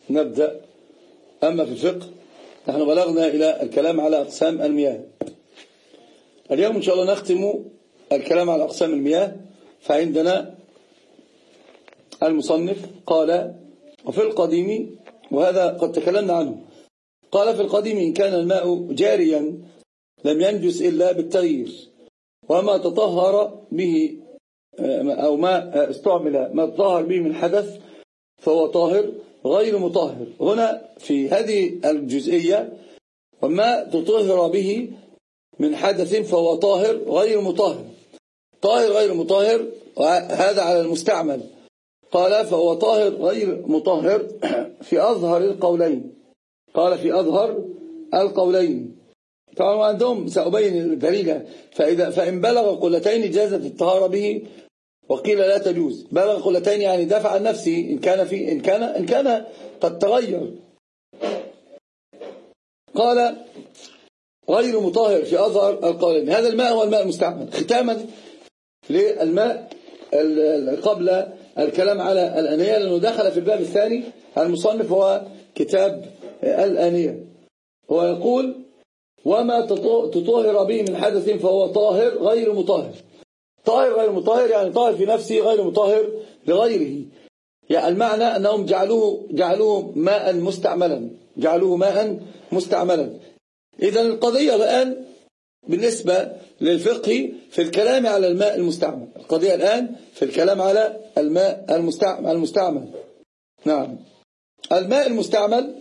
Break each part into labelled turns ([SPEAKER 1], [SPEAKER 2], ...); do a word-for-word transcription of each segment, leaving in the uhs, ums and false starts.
[SPEAKER 1] نبدأ. أما في الفقه نحن بلغنا إلى الكلام على أقسام المياه. اليوم إن شاء الله نختم الكلام على أقسام المياه. فعندنا المصنف قال وفي القديم، وهذا قد تكلمنا عنه، قال في القديم إن كان الماء جاريا لم ينجس إلا بالتغيير، وما تطهر به أو ما استعمل ما تطهر به من حدث فهو طاهر غير مطهر. هنا في هذه الجزئية وما تطهر به من حدث فهو طاهر غير مطهر. طاهر غير مطهر هذا على المستعمل. قال فهو طاهر غير مطهر في أظهر القولين. قال في أظهر القولين. طبعا عندهم سأبين الدليل. فإذا فإن بلغ قلتين جازت الطهارة به، وقيل لا تجوز. بلغ قلتين يعني دفع عن نفسه إن كان في إن كان إن كان قد تغير. قال غير مطهر في أظهر القولين. هذا الماء هو الماء المستعمل. ختاما للماء قبل الكلام على الأنية، لأنه دخل في الباب الثاني المصنف هو كتاب الأنية. هو يقول وما تطهر به من حدث فهو طاهر غير مطهر. طاهر غير مطهر يعني طاهر في نفسه غير مطهر لغيره. يعني المعنى أنهم جعلوه جعلوه ماء مستعملا جعلوه ماء مستعملا. إذن القضية الآن بالنسبة للفقه في الكلام على الماء المستعمل. القضية الآن في الكلام على الماء المستعمل المستعمل نعم. الماء المستعمل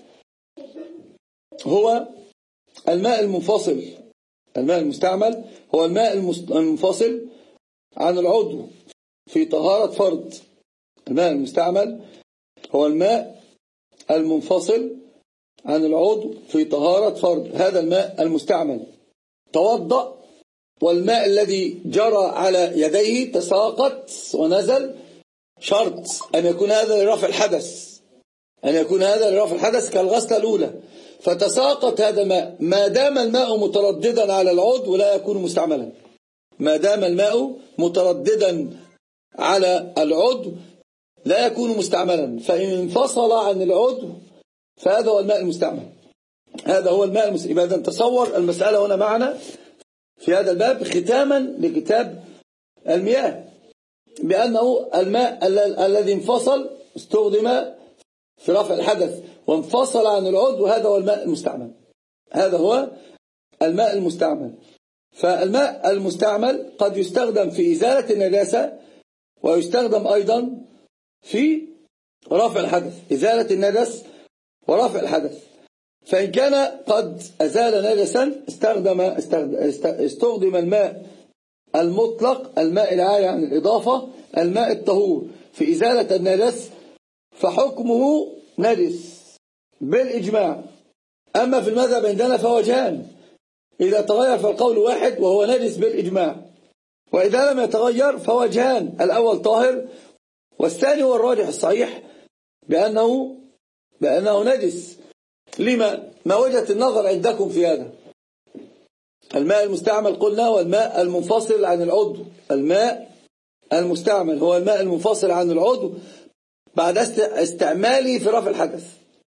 [SPEAKER 1] هو الماء المنفصل. الماء المستعمل هو الماء المنفصل عن العضو في طهارة فرض. الماء المستعمل هو الماء المنفصل عن العضو في طهارة فرض. هذا الماء المستعمل. توضأ والماء الذي جرى على يديه تساقط ونزل، شرط أن يكون هذا لرفع الحدث أن يكون هذا لرفع الحدث كالغسلة الأولى. فتساقط هذا الماء، ما دام الماء مترددا على العضو لا يكون مستعملا. ما دام الماء مترددا على العضو لا يكون مستعملا. فإن انفصل عن العضو فهذا هو الماء المستعمل. هذا هو الماء المستعمل. إذا تصور المسألة هنا معنا في هذا الباب ختاما لكتاب المياه، بأنه الماء الذي انفصل استخدم في رفع الحدث وانفصل عن العضو، هذا هو الماء المستعمل. هذا هو الماء المستعمل. فالماء المستعمل قد يستخدم في إزالة النجاسة، ويستخدم أيضا في رفع الحدث، إزالة النجس ورفع الحدث. فإن كان قد أزال نجسا استخدم استخدم الماء المطلق، الماء العاري عن الإضافة، الماء الطهور في إزالة النجس، فحكمه نجس بالإجماع. أما في المذهب عندنا فوجهان: إذا تغير فالقول واحد وهو نجس بالإجماع، وإذا لم يتغير فوجهان: الأول طاهر، والثاني هو الراجح الصحيح بأنه بأنه نجس. لما؟ ما وجهة النظر عندكم في هذا؟ الماء المستعمل قلنا والماء المنفصل عن العضو. الماء المستعمل هو الماء المنفصل عن العضو بعد استعماله في رفع الحدث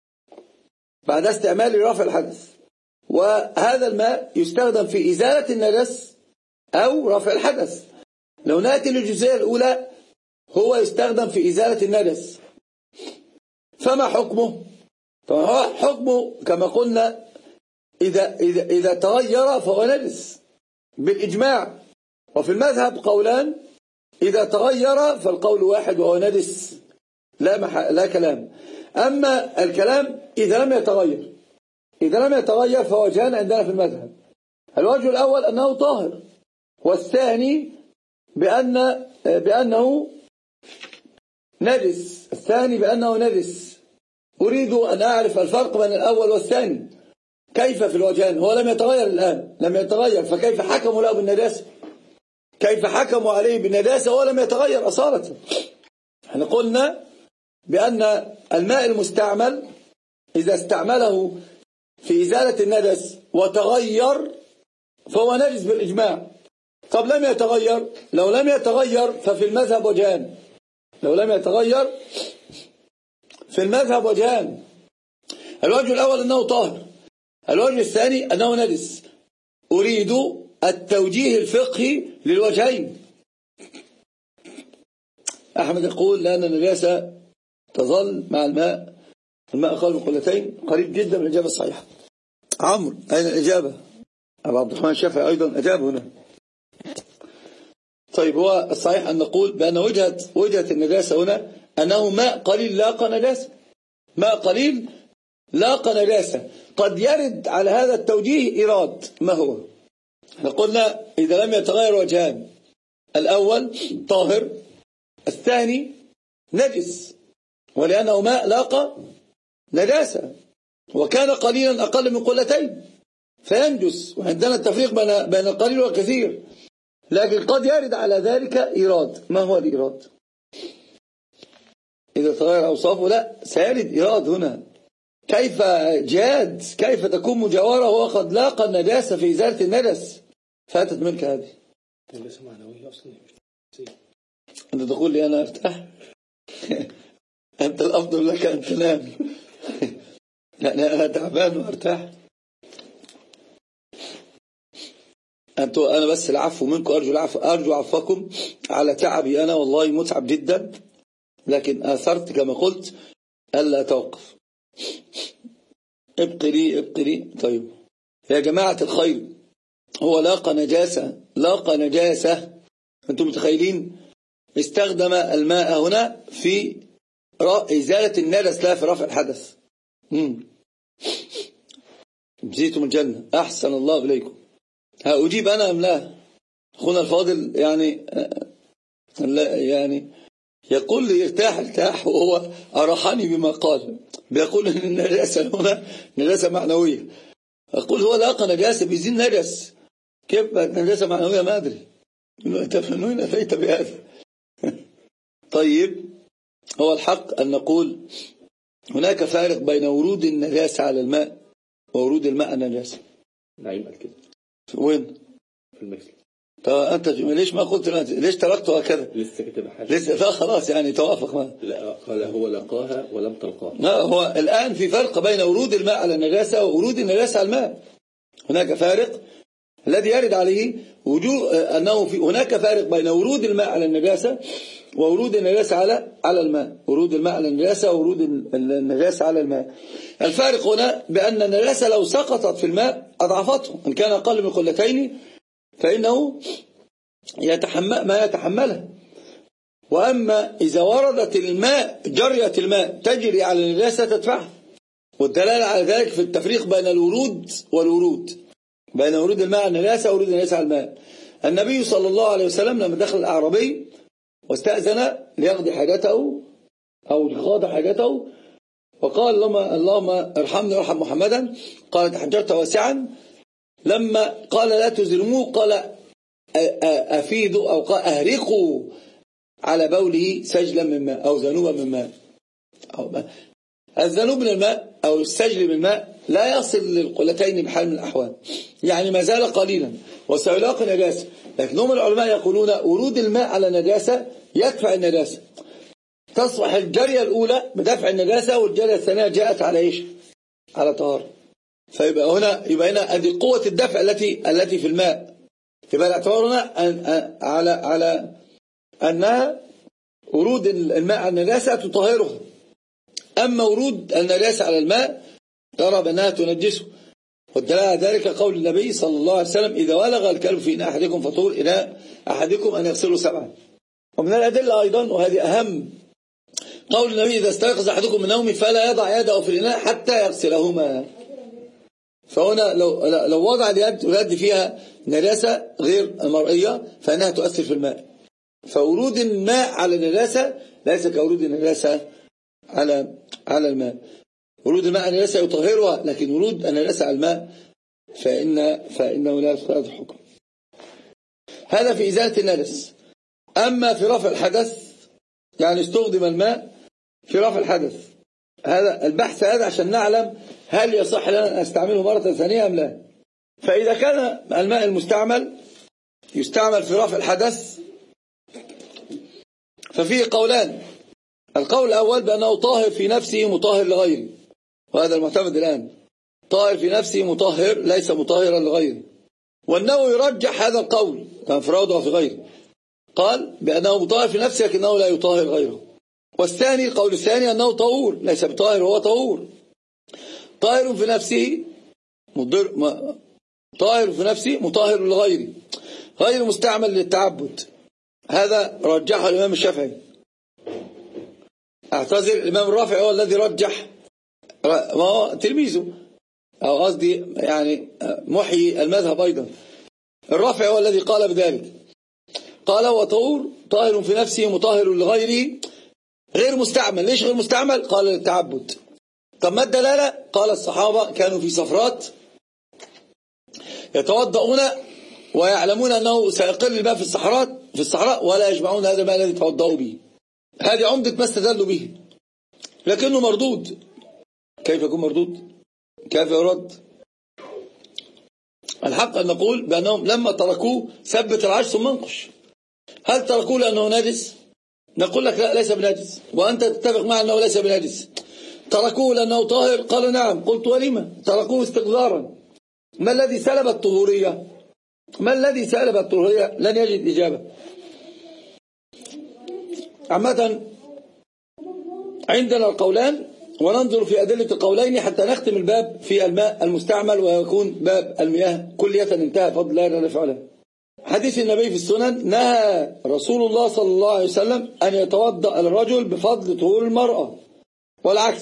[SPEAKER 1] بعد استعماله رفع الحدث وهذا الماء يستخدم في إزالة النجس أو رفع الحدث. لو نأتي للجزئية الأولى، هو يستخدم في إزالة النجس، فما حكمه؟ طبعا حكمه كما قلنا إذا, إذا, إذا تغير فهو نجس بالإجماع. وفي المذهب قولان: إذا تغير فالقول واحد وهو نجس، لا, مح... لا كلام. أما الكلام إذا لم يتغير إذا لم يتغير فوجهان عندنا في المذهب: الوجه الأول أنه طاهر، والثاني بأن بأنه نجس الثاني بأنه نجس. أريد أن أعرف الفرق بين الأول والثاني. كيف في الوجهان؟ هو لم يتغير الآن، لم يتغير، فكيف حكموا له بالنجاسة؟ كيف حكموا عليه بالنجاسة وهو لم يتغير أصالة؟ احنا قلنا بأن الماء المستعمل إذا استعمله في إزالة النجس وتغير فهو نجس بالإجماع. طب لم يتغير؟ لو لم يتغير ففي المذهب وجهان. لو لم يتغير في المذهب وجهان: الوجه الأول أنه طاهر، الوجه الثاني أنه نجس. أريد التوجيه الفقهي للوجهين. أحمد يقول لأن النجاسة تظل مع الماء، الماء قال بقلتين، قريب جدا من الإجابة الصحيحة. عمرو أين الإجابة؟ أبو عبد الرحمن الشافعي أيضا أجاب هنا. طيب هو الصحيح أن نقول بأن وجهة وجهة النجاسة هنا أنه ماء قليل لاقى نجاسة، ماء قليل لاقى نجاسة. قد يرد على هذا التوجيه إيراد. ما هو؟ قلنا إذا لم يتغير وجهان، الأول طاهر، الثاني نجس، ولأنه ماء لاقى نجاسة وكان قليلا أقل من قلتين فينجس، وعندنا التفريق بين بين القليل والكثير. لكن قد يرد على ذلك إيراد. ما هو الإيراد؟ إذا تغير أوصافه لا سيرد إيراد هنا. كيف جاد، كيف تكون مجاورة وهو قد لاقى النجاسة في إزالة النجس؟ فاتت منك هذه.
[SPEAKER 2] النجاسة معنوية أصلا.
[SPEAKER 1] أنت تقول لي أنا أرتاح. أنت الأفضل لك أن تنام. يعني أنا تعبان وأرتاح. أنتوا أنا بس العفو منكم، أرجو العفو، أرجو عفوكم على تعبي أنا، والله متعب جدا، لكن آثرت كما قلت ألا أتوقف. ابقي لي ابقي لي. طيب يا جماعة الخير، هو لاقى نجاسة، لاقى نجاسة. أنتم متخيلين؟ استخدم الماء هنا في إزالة النجس لا في رفع الحدث. جزيتم الجنة، أحسن الله إليكم. هأجيب أنا أم لا؟ أخونا الفاضل يعني يعني يقول لي ارتاح ارتاح، وهو أرحني بما قال، بيقول إن النجاسة هنا نجاسة معنوية. أقول هو لاقى نجاسة بيزين نجس، كيف بقت نجاسة معنوية؟ ما أدري. من وين أتيت بهذا؟ طيب هو الحق أن نقول هناك فارق بين ورود النجاسة على الماء وورود الماء النجاسة.
[SPEAKER 2] نعم قال كده.
[SPEAKER 1] وين؟
[SPEAKER 2] في المكسل.
[SPEAKER 1] طب أنت ليش ما قلت أنت؟ ليش تركته هكذا؟
[SPEAKER 2] لسه كاتب حاجة.
[SPEAKER 1] لسه لا خلاص يعني توافق ما.
[SPEAKER 2] لا قال هو لقاها ولم تلقاها.
[SPEAKER 1] لا هو الآن في فرق بين ورود الماء على النجاسة وورود النجاسة على الماء. هناك فارق الذي يرد عليه وجود أنه في هناك فارق بين ورود الماء على النجاسة وورود النجاسة على على الماء. ورود الماء على النجاسة وورود النجاسة على الماء. الفارق هنا بأن النجاسة لو سقطت في الماء أضعفته، إن كان أقل من قلتين فإنه يتحمل ما يتحمله. وأما إذا وردت الماء جرية الماء تجري على النجاسة تدفعها. والدلالة على ذلك في التفريق بين الورود والورود، بين ورود الماء على النجاسة وورود النجاسة على الماء. النبي صلى الله عليه وسلم لما دخل الأعرابي واستأذن ليقضي حاجته أو ليقضي حاجته وقال اللهم, اللهم ارحمني وارحم محمدا، قال تحجرت واسعا. لما قال لا تزرموه قال أفيدوا أو قال أهرقوا على بوله سجلا من ماء أو ذنوبا من ماء. أو ماء. الذنوب من الماء أو السجل من الماء لا يصل للقلتين بحال من الأحوال، يعني ما زال قليلا وسيلاقي نجاسة. لكن هم العلماء يقولون ورود الماء على نجاسة يدفع النجاسة، تصبح الجرية الأولى بدفع النجاسة والجرية الثانية جاءت على إيش؟ على طهارة. فيبقى هنا يبقى هنا هذه قوة الدفع التي التي في الماء. يبقى الاعتبار هنا على على أنها ورود الماء على النجاسة تطهرها. أما ورود النجاسة على الماء ترى بأنها تنجسه. والدلالة على ذلك قول النبي صلى الله عليه وسلم إذا ولغ الكلب في إناء أحدكم فطور إناء أحدكم أن يغسله سبعا. ومن الأدلة أيضا وهذه أهم قول النبي إذا استيقظ أحدكم من نومه فلا يضع يده في الإناء حتى يغسلهما. فهنا لو لو وضع اليد ويد فيها نجاسة غير مرئية فإنها تؤثر في الماء. فورود الماء على النجاسة ليس كورود النجاسة على على الماء. ورود الماء على النجاسة يطهرها، لكن ورود النجاسة على الماء فإن فإنه لا يدخل هذا الحكم. هذا في إزالة النجس. أما في رفع الحدث يعني استخدم الماء في رفع الحدث، هذا البحث هذا عشان نعلم هل يصح لنا أن نستعمله مرة ثانية أم لا. فإذا كان الماء المستعمل يستعمل في رفع الحدث ففيه قولان. القول الأول بأنه طاهر في نفسه مطهر لغيره، وهذا المعتمد الآن. طاهر في نفسه مطهر ليس مطهرا لغيره. والنووي يرجح هذا القول كانفراده وفي غيره، قال بأنه مطهر في نفسه لكنه لا يطهر غيره. والثاني القول الثاني أنه طهور ليس بطاهر وهو طهور. طاهر في نفسه مضر ما طاهر في نفسه مطهر لغيره غير مستعمل للتعبد. هذا رجحه الإمام الشافعي. اعتذر الإمام الرافعي هو الذي رجح، ما هو تلميذه أو قصدي يعني محيي المذهب أيضا. الرافعي هو الذي قال بذلك، قال هو طهور طاهر في نفسه مطهر لغيره غير مستعمل. ليش غير مستعمل؟ قال للتعبد. طب ما الدلالة؟ قال الصحابة كانوا في سفرات يتوضؤون ويعلمون أنه سيقل الماء في الصحراء في الصحراء ولا يجمعون هذا الماء الذي توضؤوا به. هذه عمدة ما استدلوا به، لكنه مردود. كيف يكون مردود؟ كيف يرد؟ الحق أن نقول بأنهم لما تركوه ثبت العرش ثم انقش. هل تركوه لأنه نجس؟ نقول لك لا، ليس بنجس، وأنت تتفق معه أنه ليس بنجس. تركوه لأنه طاهر؟ قال نعم. قلت ولما؟ تركوه استقذارا. ما الذي سلب الطهورية؟ ما الذي سلب الطهورية؟ لن يجد إجابة. عامة عندنا القولان وننظر في أدلة القولين حتى نختم الباب في الماء المستعمل ويكون باب المياه كلية انتهى بفضل الله جل وعلا. حديث النبي في السنن: نهى رسول الله صلى الله عليه وسلم أن يتوضأ الرجل بفضل طهور المرأة والعكس.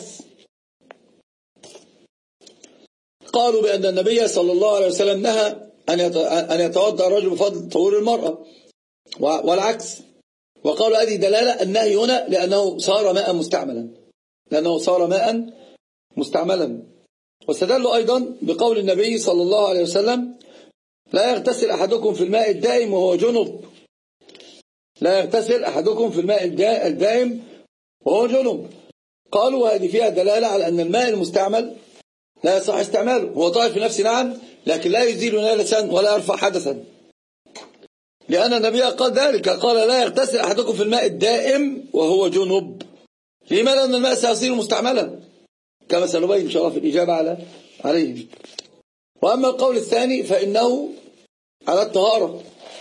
[SPEAKER 1] قالوا بأن النبي صلى الله عليه وسلم نهى أن يتوضأ الرجل بفضل طهور المرأة والعكس، وقالوا هذه دلالة النهي هنا لأنه صار ماء مستعملا لأنه صار ماء مستعملا. واستدلوا أيضا بقول النبي صلى الله عليه وسلم: لا يغتسل أحدكم في الماء الدائم وهو جنب. لا يغتسل أحدكم في الماء الدائم وهو جنب. قالوا هذه فيها دلالة على أن الماء المستعمل لا يصح استعماله. هو طاهر في نفسه نعم، لكن لا يزيل نجسا ولا يرفع حدثا، لأن النبي قال ذلك، قال: لا يغتسل أحدكم في الماء الدائم وهو جنب. لماذا؟ لأن الماء سيصير مستعملا كما سنبين إن شاء الله في الإجابة على عليه. وأما القول الثاني فإنه على الطهارة،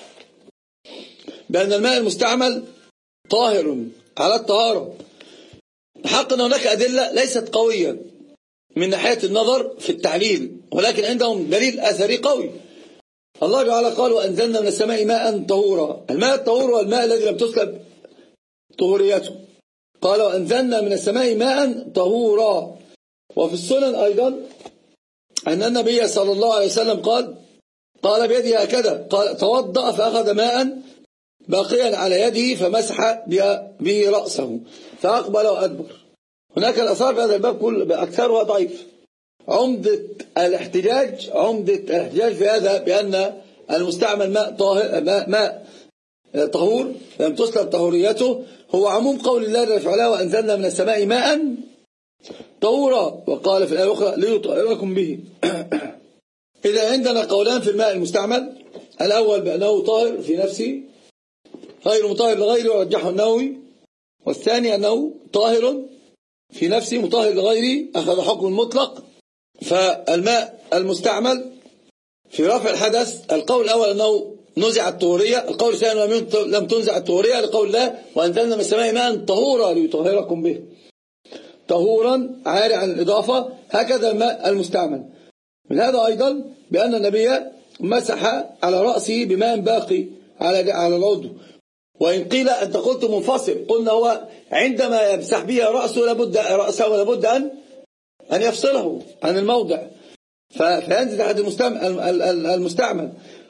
[SPEAKER 1] بأن الماء المستعمل طاهر على الطهارة. حق أن هناك أدلة ليست قوية من ناحية النظر في التعليل، ولكن عندهم دليل أثري قوي. الله تعالى قال: وأنزلنا من السماء ماء طهورا. الماء الطهور هو الماء الذي لم تسلب طهوريته. قال: وأنزلنا من السماء ماء طهورا. وفي السنن أيضا أن النبي صلى الله عليه وسلم قال قال بيده هكذا، قال: توضأ فأخذ ماء باقيا على يده فمسح به رأسه فأقبل وأدبر. هناك الأثار في هذا الباب كل أكثرها ضعيف. عمدة الاحتجاج عمدة الاحتجاج في هذا بأن المستعمل ماء طاهر ماء, ماء طهور لم تسلب طهوريته هو عموم قول الله جل وعلا: وأنزلنا من السماء ماء طهورا. وقال في الآية الأخرى: ليطهركم به. إذا عندنا قولان في الماء المستعمل: الأول بأنه طاهر في نفسه غير مطهر لغيره ورجحه النووي، والثاني أنه طاهر في نفسه مطهر لغيره أخذ حكم المطلق. فالماء المستعمل في رفع الحدث، القول الأول أنه نزع الطهورية، القول الثاني لم تنزع الطهورية لقول الله: وأنزلنا من السماء ماء طهورا ليطهركم به. طهورا عاري عن الإضافة، هكذا الماء المستعمل. من هذا أيضا بأن النبي مسح على رأسه بماء باقي على على العضو. وإن قيل أنت قلت منفصل، قلنا هو عندما يمسح به رأسه لابد رأسه لابد أن أن يفصله عن الموضع فينزل عند المستعمل.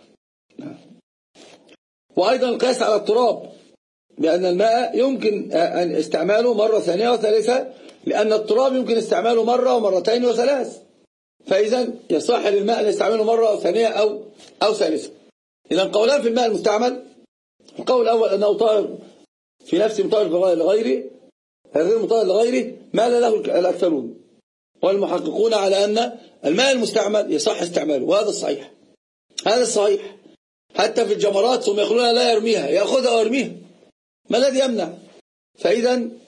[SPEAKER 1] وأيضا القياس على التراب، بأن الماء يمكن أن استعماله مرة ثانية وثالثة، لأن التراب يمكن استعماله مرة ومرتين وثلاث، فإذا يصح للماء أن يستعمله مرة ثانية أو أو ثالثة. إذا قولان في الماء المستعمل: القول الأول أنه طاهر في نفسه مطهر لغيره غير مطهر لغيره مال له الأكثرون، والمحققون على أن الماء المستعمل يصح استعماله، وهذا الصحيح. هذا الصحيح حتى في الجمرات ثم يقولون لا يرميها، يأخذها ويرميها، ما الذي يمنع؟ فإذا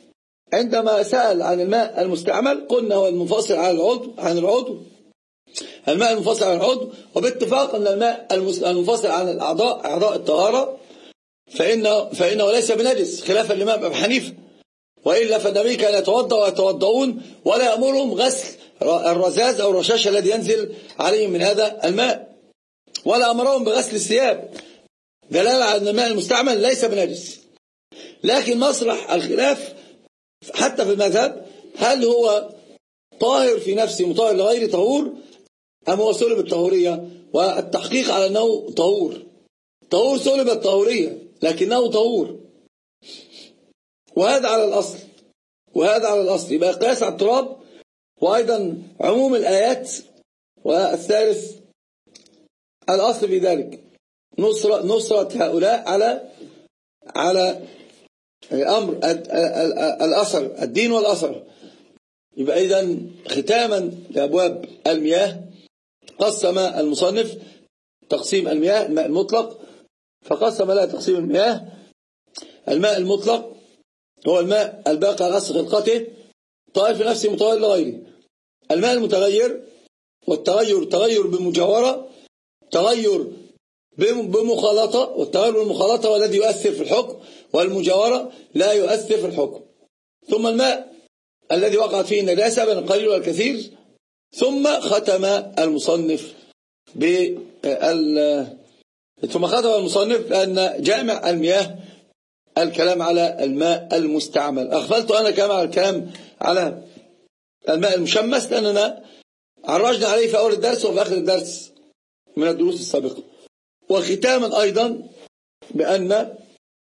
[SPEAKER 1] عندما سأل عن الماء المستعمل قلنا هو المنفصل عن العضو عن العضو الماء المنفصل عن العضو، وباتفاق أن الماء المنفصل عن الأعضاء أعضاء الطهارة فإنه, فإنه ليس بنجس خلافا للإمام أبي حنيفة، وإلا فالنبي كان يتوضأ ويتوضؤون ولا يأمرهم غسل الرذاذ أو الرشاش الذي ينزل عليهم من هذا الماء، ولا أمرهم بغسل الثياب، دلالة على أن الماء المستعمل ليس بنجس. لكن مصلح الخلاف حتى في المذهب هل هو طاهر في نفسه مطهر لغير طهور أم هو سلب الطهورية، والتحقيق على أنه طهور طهور سلب الطهورية لكنه طهور، وهذا على الأصل وهذا على الأصل يبقى قياس على التراب، وأيضا عموم الآيات. والثالث الأصل في ذلك نصرة, نصرة هؤلاء على على أمر الأثر الدين والأثر. يبقى إذن ختاما لأبواب المياه قسم المصنف تقسيم المياه الماء المطلق، فقسم لها تقسيم المياه. الماء المطلق هو الماء الباقي على أصل خلقته طاهر في نفسه مطهر لغيره. الماء المتغير، والتغير تغير بمجاورة، تغير بمخالطة، والتغير بالمخالطة والذي يؤثر في الحكم، والمجاورة لا يؤثر في الحكم. ثم الماء الذي وقعت فيه النجاسة بين القليل والكثير. ثم ختم المصنف بال ثم ختم المصنف بأن جامع المياه الكلام على الماء المستعمل. أغفلت أنا كلام على الكلام على الماء المشمس لأننا عرجنا عليه في أول الدرس وفي آخر الدرس من الدروس السابقة. وختاما أيضا بأن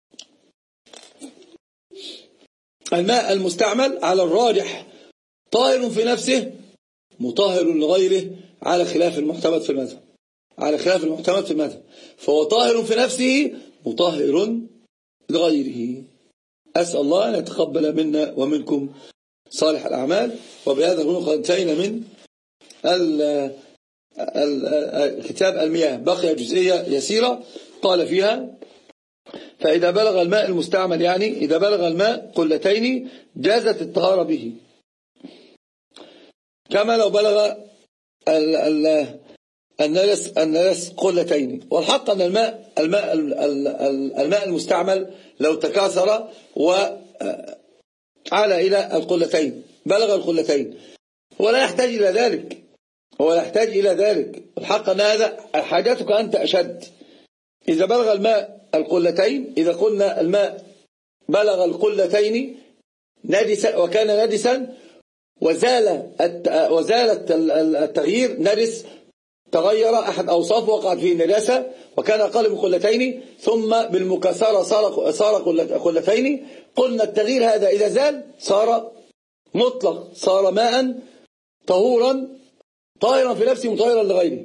[SPEAKER 1] الماء المستعمل على الراجح طاهر في نفسه مطهر لغيره على خلاف المعتمد في المذهب على خلاف المعتمد في المذهب فهو طاهر في نفسه مطهر لغيره. أسأل الله أن يتقبل منا ومنكم صالح الأعمال. وبهذا نكون قد انتهينا من كتاب المياه. بقي جزئية يسيرة قال فيها: فإذا بلغ الماء المستعمل، يعني إذا بلغ الماء قلتين جازت الطهارة به، كما لو بلغ النجس النجس قلتين. والحق أن الماء الماء الماء المستعمل لو تكاثر وعلى إلى القلتين بلغ القلتين هو لا يحتاج إلى ذلك هو لا يحتاج إلى ذلك الحق أن هذا حاجتك أنت أشد. إذا بلغ الماء القلتين، إذا قلنا الماء بلغ القلتين نجسا وكان نجسا وزال وزالت التغيير، نجس تغير أحد أوصافه وقعت فيه النجاسة وكان أقل من قلتين ثم بالمكاثرة صار صار قلتين، قلنا التغيير هذا إذا زال صار مطلق، صار ماء طهورا طاهرا في نفسه مطهرا لغيره.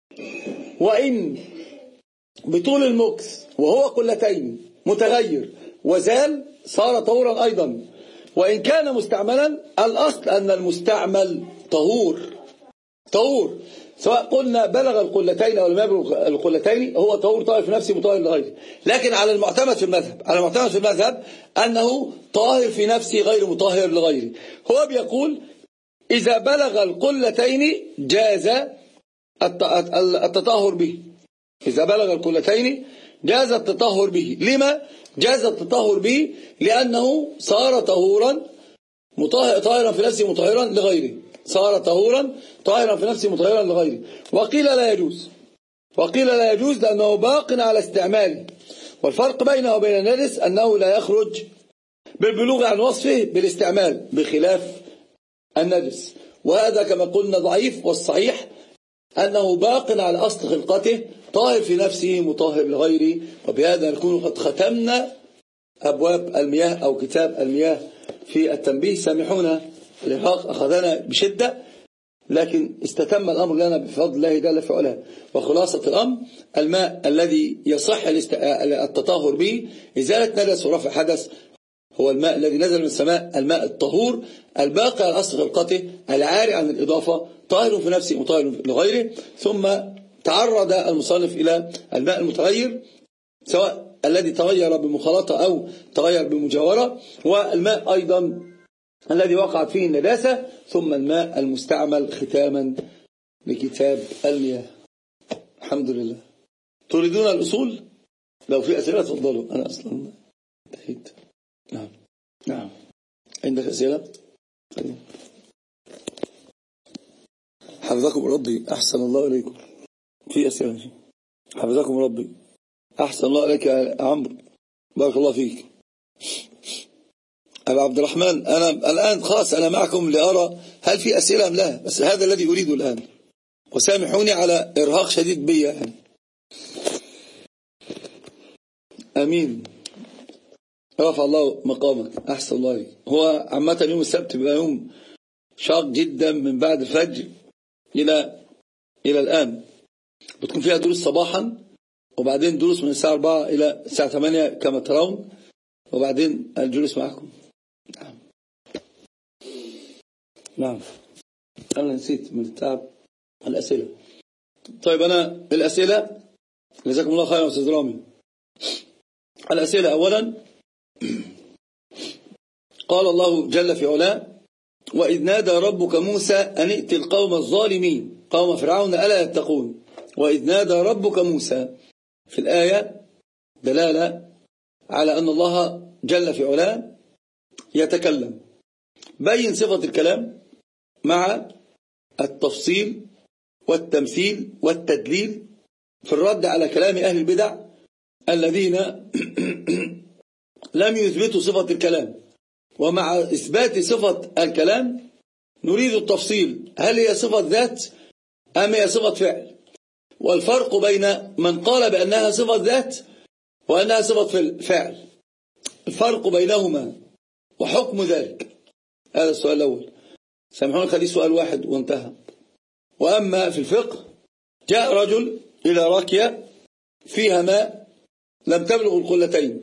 [SPEAKER 1] وإن بطول المكث وهو قلتين متغير وزال صار طهورا أيضا. وإن كان مستعملا، الأصل أن المستعمل طهور طهور سواء قلنا بلغ القلتين أو لم يبلغ القلتين، هو طهور طاهر في نفسه مطهر لغيره. لكن على المعتمد في المذهب على المعتمد في المذهب أنه طاهر في نفسه غير مطهر لغيره. هو بيقول إذا بلغ القلتين جاز التطهر به. إذا بلغ القلتين جاز التطهر به. لما جاز التطهر به؟ لأنه صار طهورا طاهرا في نفسه مطهرا لغيره صار طهورا طاهرا في نفسه مطهرا لغيره. وقيل لا يجوز وقيل لا يجوز لأنه باق على استعماله. والفرق بينه وبين النجس أنه لا يخرج بالبلوغ عن وصفه بالاستعمال بخلاف النجس. وهذا كما قلنا ضعيف، والصحيح أنه باق على أصل خلقته طاهر في نفسه مطهر لغيره. وبهذا نكون قد ختمنا أبواب المياه أو كتاب المياه في التنبيه. سامحونا الإرهاق أخذنا بشدة، لكن استتم الأمر لنا بفضل الله جل في علاه. وخلاصة الأمر الماء الذي يصح التطهر به إزالة نجس ورفع حدث هو الماء الذي نزل من السماء، الماء الطهور الباقي على أصل خلقته العاري عن الإضافة طاهر في نفسه مطهر لغيره. ثم تعرض المصنف إلى الماء المتغير سواء الذي تغير بمخالطة أو تغير بمجاورة، والماء أيضا الذي وقعت فيه النجاسة، ثم الماء المستعمل ختاما لكتاب المياه. الحمد لله. تريدون الأصول؟ لو في أسئلة تفضلوا. أنا أصلا انتهيت. نعم نعم. عندك أسئلة؟ حفظكم ربي. أحسن الله إليكم. في أسئلة؟ حفظكم ربي. أحسن الله إليك يا عمرو، بارك الله فيك. أبا عبد الرحمن، أنا الآن خلاص أنا معكم لأرى هل في أسئلة أم لا، بس هذا الذي أريده الآن، وسامحوني على إرهاق شديد بي يعني. أمين. رفع الله مقامك. أحسن الله عليك. هو عامة يوم السبت بيبقى يوم شاق جدا من بعد الفجر إلى إلى الآن. بتكون فيها دروس صباحا، وبعدين دروس من الساعة أربعة إلى الساعة ثمانية كما ترون، وبعدين الجلوس معكم. نعم نعم. أنا نسيت من التعب الأسئلة. طيب أنا الأسئلة، جزاكم الله خيرا أستاذ رامي. الأسئلة أولا، قال الله جل في علاه: وإذ نادى ربك موسى أن ائت القوم الظالمين قوم فرعون ألا يتقون. وإذ نادى ربك موسى في الآية دلالة على أن الله جل في علاه يتكلم. بين صفة الكلام مع التفصيل والتمثيل والتدليل في الرد على كلام أهل البدع الذين لم يثبتوا صفة الكلام. ومع إثبات صفة الكلام نريد التفصيل، هل هي صفة ذات أم هي صفة فعل؟ والفرق بين من قال بأنها صفة ذات وأنها صفة فعل، الفرق بينهما وحكم ذلك. هذا السؤال الأول. سامحوني خليه سؤال واحد وانتهى. وأما في الفقه، جاء رجل إلى راكية فيها ماء لم تبلغ القلتين،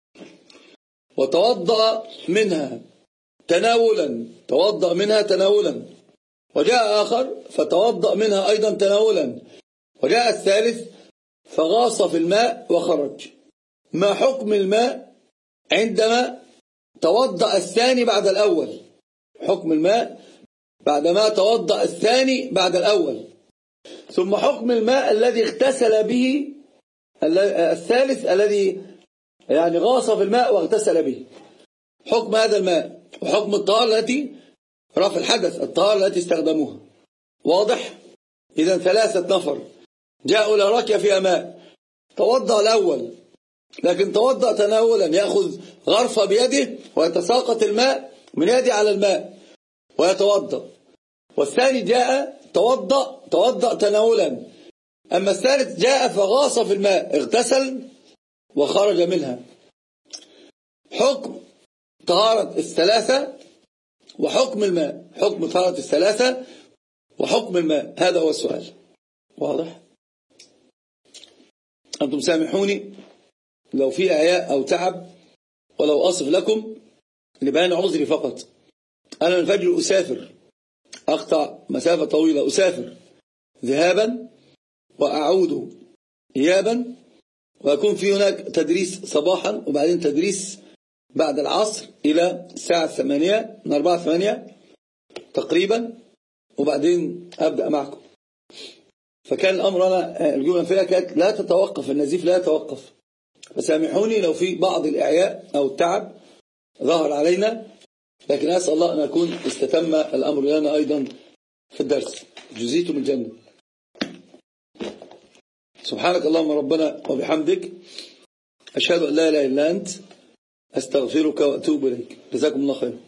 [SPEAKER 1] وتوضأ منها تناولا توضأ منها تناولا وجاء آخر فتوضأ منها أيضا تناولا، وجاء الثالث فغاص في الماء وخرج. ما حكم الماء عندما توضأ الثاني بعد الأول؟ حكم الماء بعدما توضأ الثاني بعد الأول. ثم حكم الماء الذي اغتسل به الثالث الذي يعني غاص في الماء واغتسل به. حكم هذا الماء وحكم الطهارة التي رفع الحدث، الطهارة التي استخدموها. واضح؟ إذا ثلاثة نفر جاءوا إلى راكية فيها ماء، توضأ الأول لكن توضأ تناولا، يأخذ غرفة بيده ويتساقط الماء من يده على الماء ويتوضأ. والثاني جاء توضأ توضأ تناولا، أما الثالث جاء فغاص في الماء اغتسل وخرج منها. حكم طهارة الثلاثة وحكم الماء، حكم طهارة الثلاثة وحكم الماء، هذا هو السؤال. واضح؟ أنتم سامحوني لو في إعياء أو تعب، ولو أصف لكم لبيان عذري فقط. أنا من الفجر أسافر، أقطع مسافة طويلة، أسافر ذهابا وأعود إيابا، ويكون في هناك تدريس صباحا وبعدين تدريس بعد العصر إلى الساعة الثمانية، من أربعة ثمانية تقريبا، وبعدين أبدأ معكم. فكان الأمر أنا الجملة فيها كانت لا تتوقف، النزيف لا يتوقف. فسامحوني لو في بعض الإعياء أو التعب ظهر علينا، لكن أسأل الله أن أكون استتم الأمر لنا أيضا في الدرس. جزيتم الجنة. سبحانك اللهم ربنا وبحمدك، أشهد أن لا إله إلا أنت، أستغفرك وأتوب إليك. جزاكم الله خير.